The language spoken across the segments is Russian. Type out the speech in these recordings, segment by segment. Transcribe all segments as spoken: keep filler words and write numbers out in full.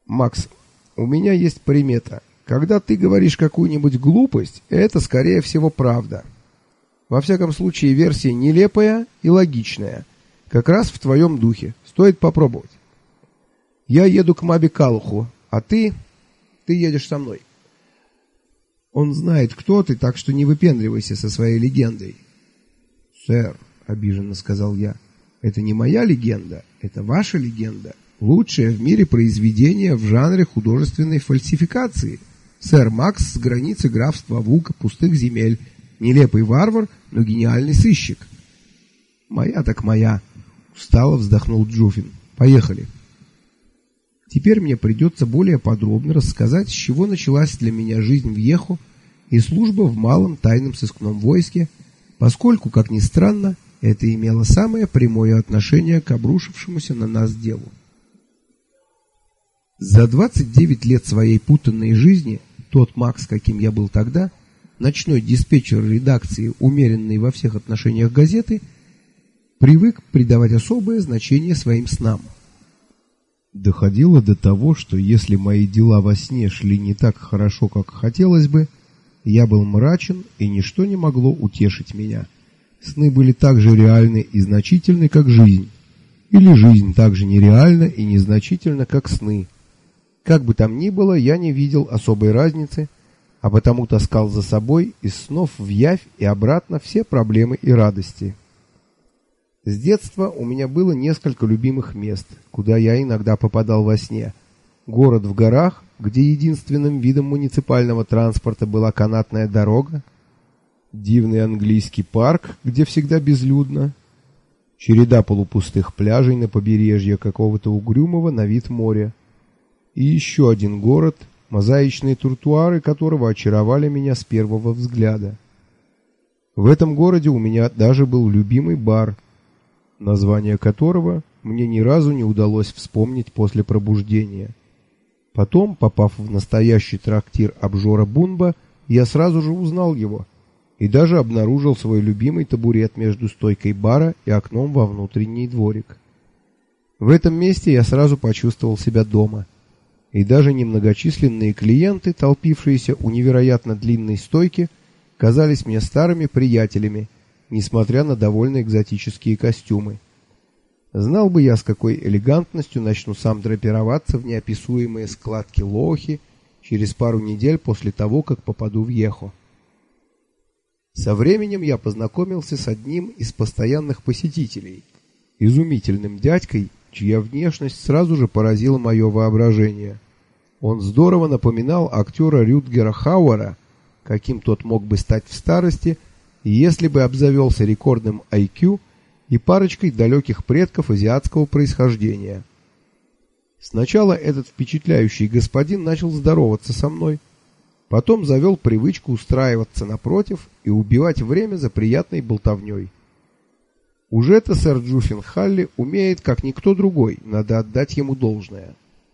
Макс, у меня есть примета. Когда ты говоришь какую-нибудь глупость, это, скорее всего, правда. Во всяком случае, версия нелепая и логичная. Как раз в твоем духе. Стоит попробовать. Я еду к Маби Калуху, а ты... ты едешь со мной. Он знает, кто ты, так что не выпендривайся со своей легендой. Сэр, обиженно сказал я, это не моя легенда, это ваша легенда. Лучшее в мире произведение в жанре художественной фальсификации. Сэр Макс с границы графства Вука пустых земель. Нелепый варвар, но гениальный сыщик. Моя так моя. Устало вздохнул Джуфин. Поехали. Теперь мне придется более подробно рассказать, с чего началась для меня жизнь в Йехо и служба в малом тайном сыскном войске, поскольку, как ни странно, это имело самое прямое отношение к обрушившемуся на нас делу. За двадцать девять лет своей путанной жизни тот Макс, каким я был тогда, ночной диспетчер редакции, умеренный во всех отношениях газеты, привык придавать особое значение своим снам. Доходило до того, что если мои дела во сне шли не так хорошо, как хотелось бы, я был мрачен, и ничто не могло утешить меня. Сны были так же реальны и значительны, как жизнь, или жизнь так же нереальна и незначительна, как сны. Как бы там ни было, я не видел особой разницы, а потому таскал за собой из снов в явь и обратно все проблемы и радости. С детства у меня было несколько любимых мест, куда я иногда попадал во сне. Город в горах, где единственным видом муниципального транспорта была канатная дорога, дивный английский парк, где всегда безлюдно, череда полупустых пляжей на побережье какого-то угрюмого на вид моря, и еще один город, мозаичные тротуары которого очаровали меня с первого взгляда. В этом городе у меня даже был любимый бар, название которого мне ни разу не удалось вспомнить после пробуждения. Потом, попав в настоящий трактир обжора Бунба, я сразу же узнал его и даже обнаружил свой любимый табурет между стойкой бара и окном во внутренний дворик. В этом месте я сразу почувствовал себя дома, и даже немногочисленные клиенты, толпившиеся у невероятно длинной стойки, казались мне старыми приятелями, несмотря на довольно экзотические костюмы. Знал бы я, с какой элегантностью начну сам драпироваться в неописуемые складки лохи через пару недель после того, как попаду в Йехо. Со временем я познакомился с одним из постоянных посетителей, изумительным дядькой, чья внешность сразу же поразила мое воображение. Он здорово напоминал актера Рютгера Хауэра, каким тот мог бы стать в старости, если бы обзавелся рекордным ай кью и парочкой далеких предков азиатского происхождения. Сначала этот впечатляющий господин начал здороваться со мной, потом завел привычку устраиваться напротив и убивать время за приятной болтовней. Уже-то сэр Джуффин Халли умеет, как никто другой, надо отдать ему должное.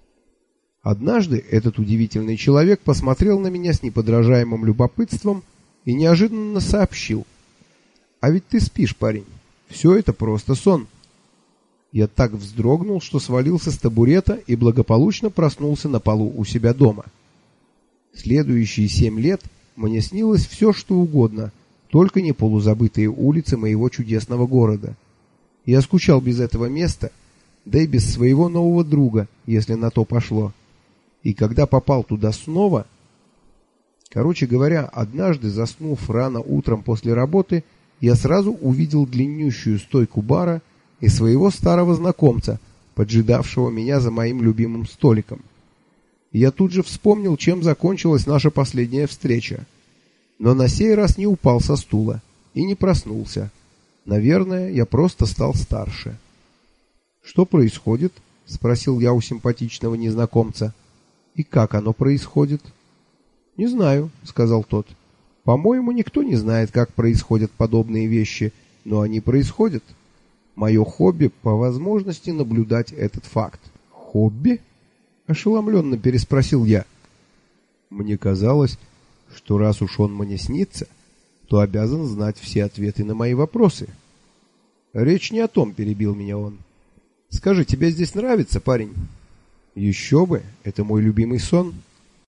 Однажды этот удивительный человек посмотрел на меня с неподражаемым любопытством и неожиданно сообщил: «А ведь ты спишь, парень. Все это просто сон». Я так вздрогнул, что свалился с табурета и благополучно проснулся на полу у себя дома. Следующие семь лет мне снилось все, что угодно, только не полузабытые улицы моего чудесного города. Я скучал без этого места, да и без своего нового друга, если на то пошло. И когда попал туда снова... Короче говоря, однажды, заснув рано утром после работы, я сразу увидел длиннющую стойку бара и своего старого знакомца, поджидавшего меня за моим любимым столиком. Я тут же вспомнил, чем закончилась наша последняя встреча. Но на сей раз не упал со стула и не проснулся. Наверное, я просто стал старше. «Что происходит?» — спросил я у симпатичного незнакомца. «И как оно происходит?» «Не знаю», — сказал тот. «По-моему, никто не знает, как происходят подобные вещи, но они происходят. Мое хобби — по возможности наблюдать этот факт». «Хобби?» — ошеломленно переспросил я. Мне казалось, что раз уж он мне снится, то обязан знать все ответы на мои вопросы. «Речь не о том», — перебил меня он. «Скажи, тебе здесь нравится, парень?» Еще бы, это мой любимый сон.